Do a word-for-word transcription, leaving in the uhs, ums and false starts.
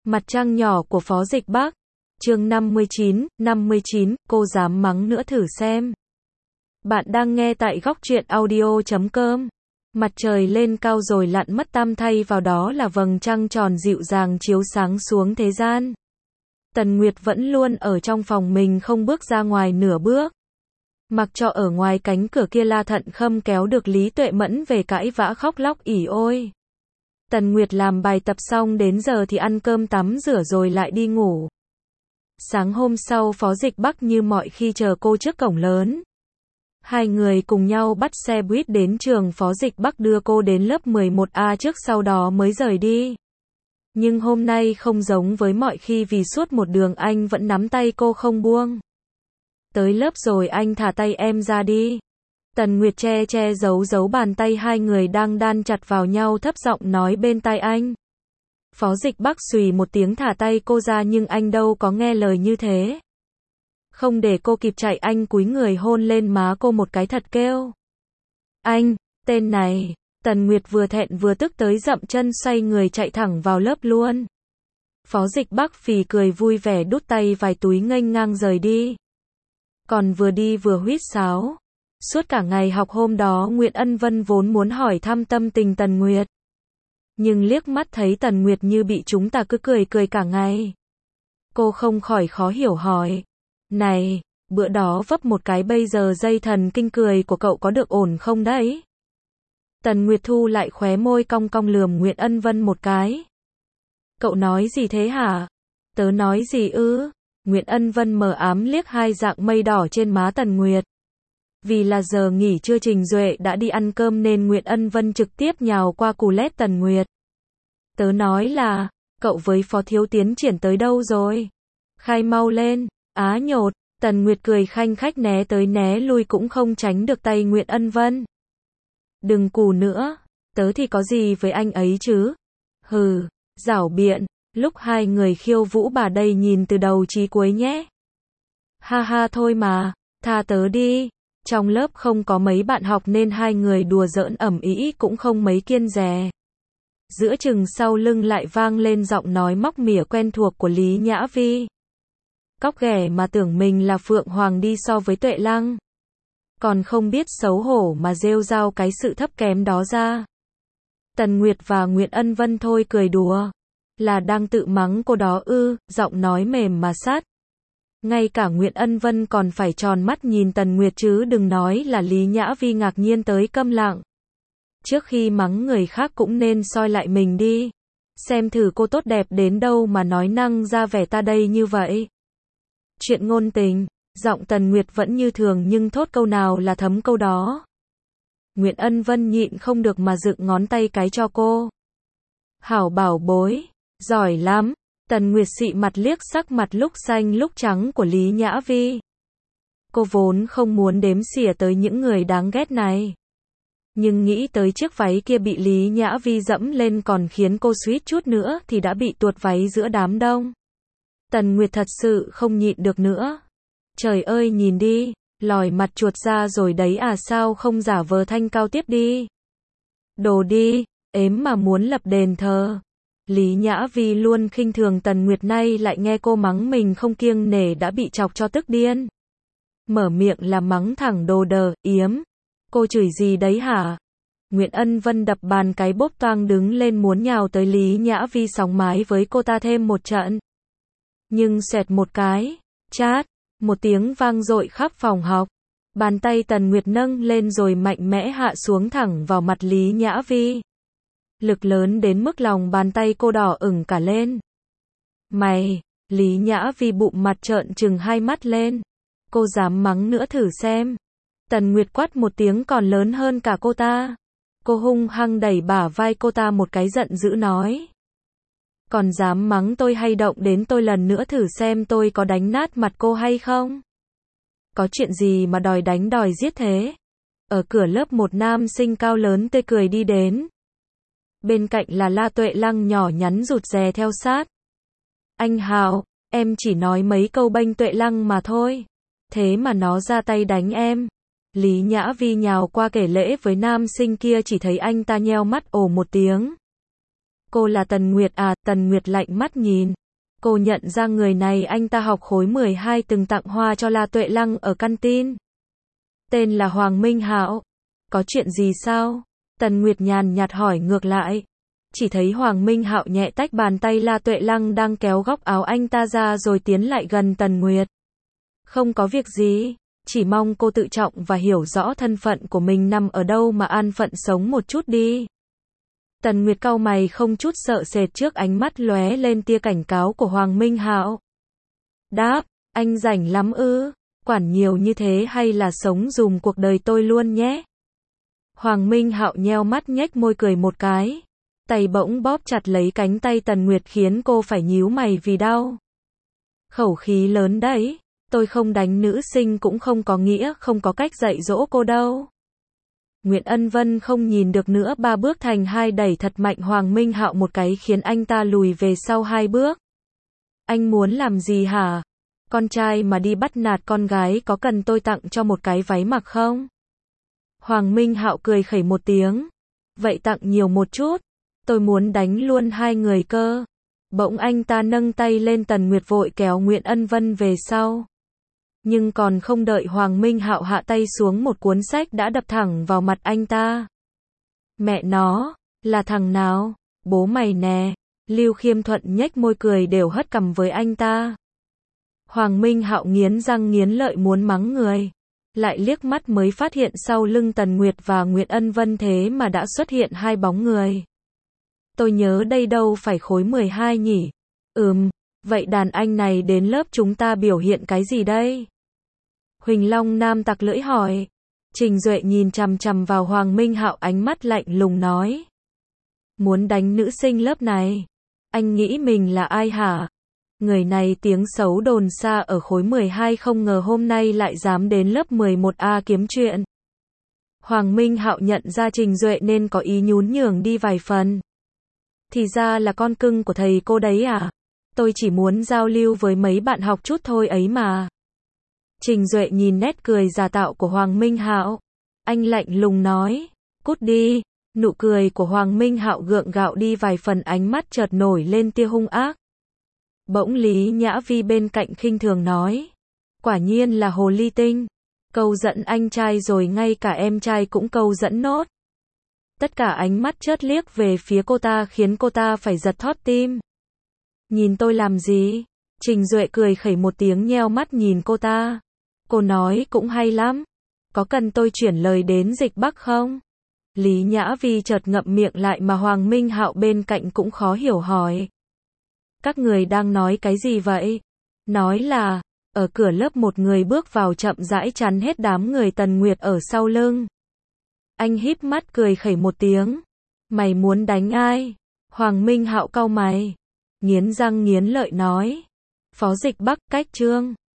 Mặt trăng nhỏ của Phó Dịch Bắc. Chương năm mươi chín, năm mươi chín, cô dám mắng nữa thử xem. Bạn đang nghe tại góc truyện audio chấm com. Mặt trời lên cao rồi lặn mất tăm, thay vào đó là vầng trăng tròn dịu dàng chiếu sáng xuống thế gian. Tần Nguyệt vẫn luôn ở trong phòng mình, không bước ra ngoài nửa bước. Mặc cho ở ngoài cánh cửa kia La Thận Khâm kéo được Lý Tuệ Mẫn về cãi vã khóc lóc ỉ ôi. Tần Nguyệt làm bài tập xong đến giờ thì ăn cơm tắm rửa rồi lại đi ngủ. Sáng hôm sau Phó Dịch Bắc như mọi khi chờ cô trước cổng lớn. Hai người cùng nhau bắt xe buýt đến trường. Phó Dịch Bắc đưa cô đến lớp mười một A trước, sau đó mới rời đi. Nhưng hôm nay không giống với mọi khi, vì suốt một đường anh vẫn nắm tay cô không buông. Tới lớp rồi anh thả tay em ra đi. Tần Nguyệt che che giấu giấu bàn tay hai người đang đan chặt vào nhau, thấp giọng nói bên tai anh. Phó Dịch Bắc xùy một tiếng thả tay cô ra, nhưng anh đâu có nghe lời như thế. Không để cô kịp chạy, anh cúi người hôn lên má cô một cái thật kêu. Anh, tên này. Tần Nguyệt vừa thẹn vừa tức tới dậm chân xoay người chạy thẳng vào lớp luôn. Phó Dịch Bắc phì cười vui vẻ đút tay vài túi nghênh ngang rời đi. Còn vừa đi vừa huýt sáo. Suốt cả ngày học hôm đó Nguyễn Ân Vân vốn muốn hỏi thăm tâm tình Tần Nguyệt. Nhưng liếc mắt thấy Tần Nguyệt như bị chúng ta cứ cười cười cả ngày. Cô không khỏi khó hiểu hỏi. Này, bữa đó vấp một cái, bây giờ dây thần kinh cười của cậu có được ổn không đấy? Tần Nguyệt thu lại khóe môi cong cong lườm Nguyễn Ân Vân một cái. Cậu nói gì thế hả? Tớ nói gì ư? Nguyễn Ân Vân mờ ám liếc hai dạng mây đỏ trên má Tần Nguyệt. Vì là giờ nghỉ trưa Trình Duệ đã đi ăn cơm nên Nguyễn Ân Vân trực tiếp nhào qua cù lét Tần Nguyệt. Tớ nói là, cậu với Phó Thiếu Tiến triển tới đâu rồi? Khai mau lên, á nhột. Tần Nguyệt cười khanh khách né tới né lui cũng không tránh được tay Nguyễn Ân Vân. Đừng cù nữa, tớ thì có gì với anh ấy chứ? Hừ, giảo biện, lúc hai người khiêu vũ bà đây nhìn từ đầu chí cuối nhé. Ha ha thôi mà, tha tớ đi. Trong lớp không có mấy bạn học nên hai người đùa giỡn ầm ĩ cũng không mấy kiêng dè. Giữa chừng sau lưng lại vang lên giọng nói móc mỉa quen thuộc của Lý Nhã Vi. Cóc ghẻ mà tưởng mình là Phượng Hoàng đi so với Tuệ Lăng. Còn không biết xấu hổ mà rêu rao cái sự thấp kém đó ra. Tần Nguyệt và Nguyễn Ân Vân thôi cười đùa. Là đang tự mắng cô đó ư, giọng nói mềm mà sát. Ngay cả Nguyễn Ân Vân còn phải tròn mắt nhìn Tần Nguyệt chứ đừng nói là Lý Nhã Vi ngạc nhiên tới câm lặng. Trước khi mắng người khác cũng nên soi lại mình đi. Xem thử cô tốt đẹp đến đâu mà nói năng ra vẻ ta đây như vậy. Chuyện ngôn tình, giọng Tần Nguyệt vẫn như thường nhưng thốt câu nào là thấm câu đó. Nguyễn Ân Vân nhịn không được mà dựng ngón tay cái cho cô. Hảo bảo bối, giỏi lắm. Tần Nguyệt xị mặt liếc sắc mặt lúc xanh lúc trắng của Lý Nhã Vi. Cô vốn không muốn đếm xỉa tới những người đáng ghét này. Nhưng nghĩ tới chiếc váy kia bị Lý Nhã Vi dẫm lên còn khiến cô suýt chút nữa thì đã bị tuột váy giữa đám đông. Tần Nguyệt thật sự không nhịn được nữa. Trời ơi nhìn đi, lòi mặt chuột ra rồi đấy à, sao không giả vờ thanh cao tiếp đi. Đồ đi, ếm mà muốn lập đền thờ. Lý Nhã Vi luôn khinh thường Tần Nguyệt, nay lại nghe cô mắng mình không kiêng nể đã bị chọc cho tức điên. Mở miệng là mắng thẳng đồ đờ, yếm. Cô chửi gì đấy hả? Nguyễn Ân Vân đập bàn cái bốp toang đứng lên muốn nhào tới Lý Nhã Vi sóng mái với cô ta thêm một trận. Nhưng xoẹt một cái, chát, một tiếng vang dội khắp phòng học. Bàn tay Tần Nguyệt nâng lên rồi mạnh mẽ hạ xuống thẳng vào mặt Lý Nhã Vi. Lực lớn đến mức lòng bàn tay cô đỏ ửng cả lên. Mày, Lý Nhã Vi bụng mặt trợn trừng hai mắt lên. Cô dám mắng nữa thử xem. Tần Nguyệt quát một tiếng còn lớn hơn cả cô ta. Cô hung hăng đẩy bả vai cô ta một cái giận dữ nói. Còn dám mắng tôi hay động đến tôi lần nữa thử xem tôi có đánh nát mặt cô hay không? Có chuyện gì mà đòi đánh đòi giết thế? Ở cửa lớp một nam sinh cao lớn tươi cười đi đến. Bên cạnh là La Tuệ Lăng nhỏ nhắn rụt rè theo sát. Anh Hào, em chỉ nói mấy câu bênh Tuệ Lăng mà thôi. Thế mà nó ra tay đánh em. Lý Nhã Vi nhào qua kể lễ với nam sinh kia, chỉ thấy anh ta nheo mắt ồ một tiếng. Cô là Tần Nguyệt à? Tần Nguyệt lạnh mắt nhìn. Cô nhận ra người này, anh ta học khối mười hai từng tặng hoa cho La Tuệ Lăng ở canteen. Tên là Hoàng Minh Hạo. Có chuyện gì sao? Tần Nguyệt nhàn nhạt hỏi ngược lại. Chỉ thấy Hoàng Minh Hạo nhẹ tách bàn tay La Tuệ Lăng đang kéo góc áo anh ta ra rồi tiến lại gần Tần Nguyệt. Không có việc gì, chỉ mong cô tự trọng và hiểu rõ thân phận của mình nằm ở đâu mà an phận sống một chút đi. Tần Nguyệt cau mày không chút sợ sệt trước ánh mắt lóe lên tia cảnh cáo của Hoàng Minh Hạo. Đáp, anh rảnh lắm ư? Quản nhiều như thế hay là sống dùm cuộc đời tôi luôn nhé? Hoàng Minh Hạo nheo mắt nhếch môi cười một cái. Tay bỗng bóp chặt lấy cánh tay Tần Nguyệt khiến cô phải nhíu mày vì đau. Khẩu khí lớn đấy, tôi không đánh nữ sinh cũng không có nghĩa không có cách dạy dỗ cô đâu. Nguyễn Ân Vân không nhìn được nữa, ba bước thành hai đẩy thật mạnh Hoàng Minh Hạo một cái khiến anh ta lùi về sau hai bước. Anh muốn làm gì hả? Con trai mà đi bắt nạt con gái có cần tôi tặng cho một cái váy mặc không? Hoàng Minh Hạo cười khẩy một tiếng. Vậy tặng nhiều một chút. Tôi muốn đánh luôn hai người cơ. Bỗng anh ta nâng tay lên, Tần Nguyệt vội kéo Nguyễn Ân Vân về sau. Nhưng còn không đợi Hoàng Minh Hạo hạ tay xuống, một cuốn sách đã đập thẳng vào mặt anh ta. Mẹ nó, là thằng nào? Bố mày nè. Lưu Khiêm Thuận nhếch môi cười đều hất cằm với anh ta. Hoàng Minh Hạo nghiến răng nghiến lợi muốn mắng người. Lại liếc mắt mới phát hiện sau lưng Tần Nguyệt và Nguyễn Ân Vân thế mà đã xuất hiện hai bóng người. Tôi nhớ đây đâu phải khối mười hai nhỉ? Ừm, vậy đàn anh này đến lớp chúng ta biểu hiện cái gì đây? Huỳnh Long Nam tặc lưỡi hỏi. Trình Duệ nhìn chằm chằm vào Hoàng Minh Hạo, ánh mắt lạnh lùng nói. Muốn đánh nữ sinh lớp này? Anh nghĩ mình là ai hả? Người này tiếng xấu đồn xa ở khối mười hai, không ngờ hôm nay lại dám đến lớp mười một A kiếm chuyện. Hoàng Minh Hạo nhận ra Trình Duệ nên có ý nhún nhường đi vài phần. Thì ra là con cưng của thầy cô đấy à? Tôi chỉ muốn giao lưu với mấy bạn học chút thôi ấy mà. Trình Duệ nhìn nét cười giả tạo của Hoàng Minh Hạo. Anh lạnh lùng nói, cút đi. Nụ cười của Hoàng Minh Hạo gượng gạo đi vài phần, ánh mắt chợt nổi lên tia hung ác. Bỗng Lý Nhã Vi bên cạnh khinh thường nói. Quả nhiên là hồ ly tinh. Câu dẫn anh trai rồi ngay cả em trai cũng câu dẫn nốt. Tất cả ánh mắt chớt liếc về phía cô ta khiến cô ta phải giật thót tim. Nhìn tôi làm gì? Trình Duệ cười khẩy một tiếng nheo mắt nhìn cô ta. Cô nói cũng hay lắm. Có cần tôi chuyển lời đến Dịch Bắc không? Lý Nhã Vi chợt ngậm miệng lại mà Hoàng Minh Hạo bên cạnh cũng khó hiểu hỏi. Các người đang nói cái gì vậy? Nói là, ở cửa lớp một người bước vào chậm rãi chắn hết đám người Tần Nguyệt ở sau lưng. Anh híp mắt cười khẩy một tiếng. Mày muốn đánh ai? Hoàng Minh Hạo cau mày. Nghiến răng nghiến lợi nói. Phó Dịch Bắc, cách Trương.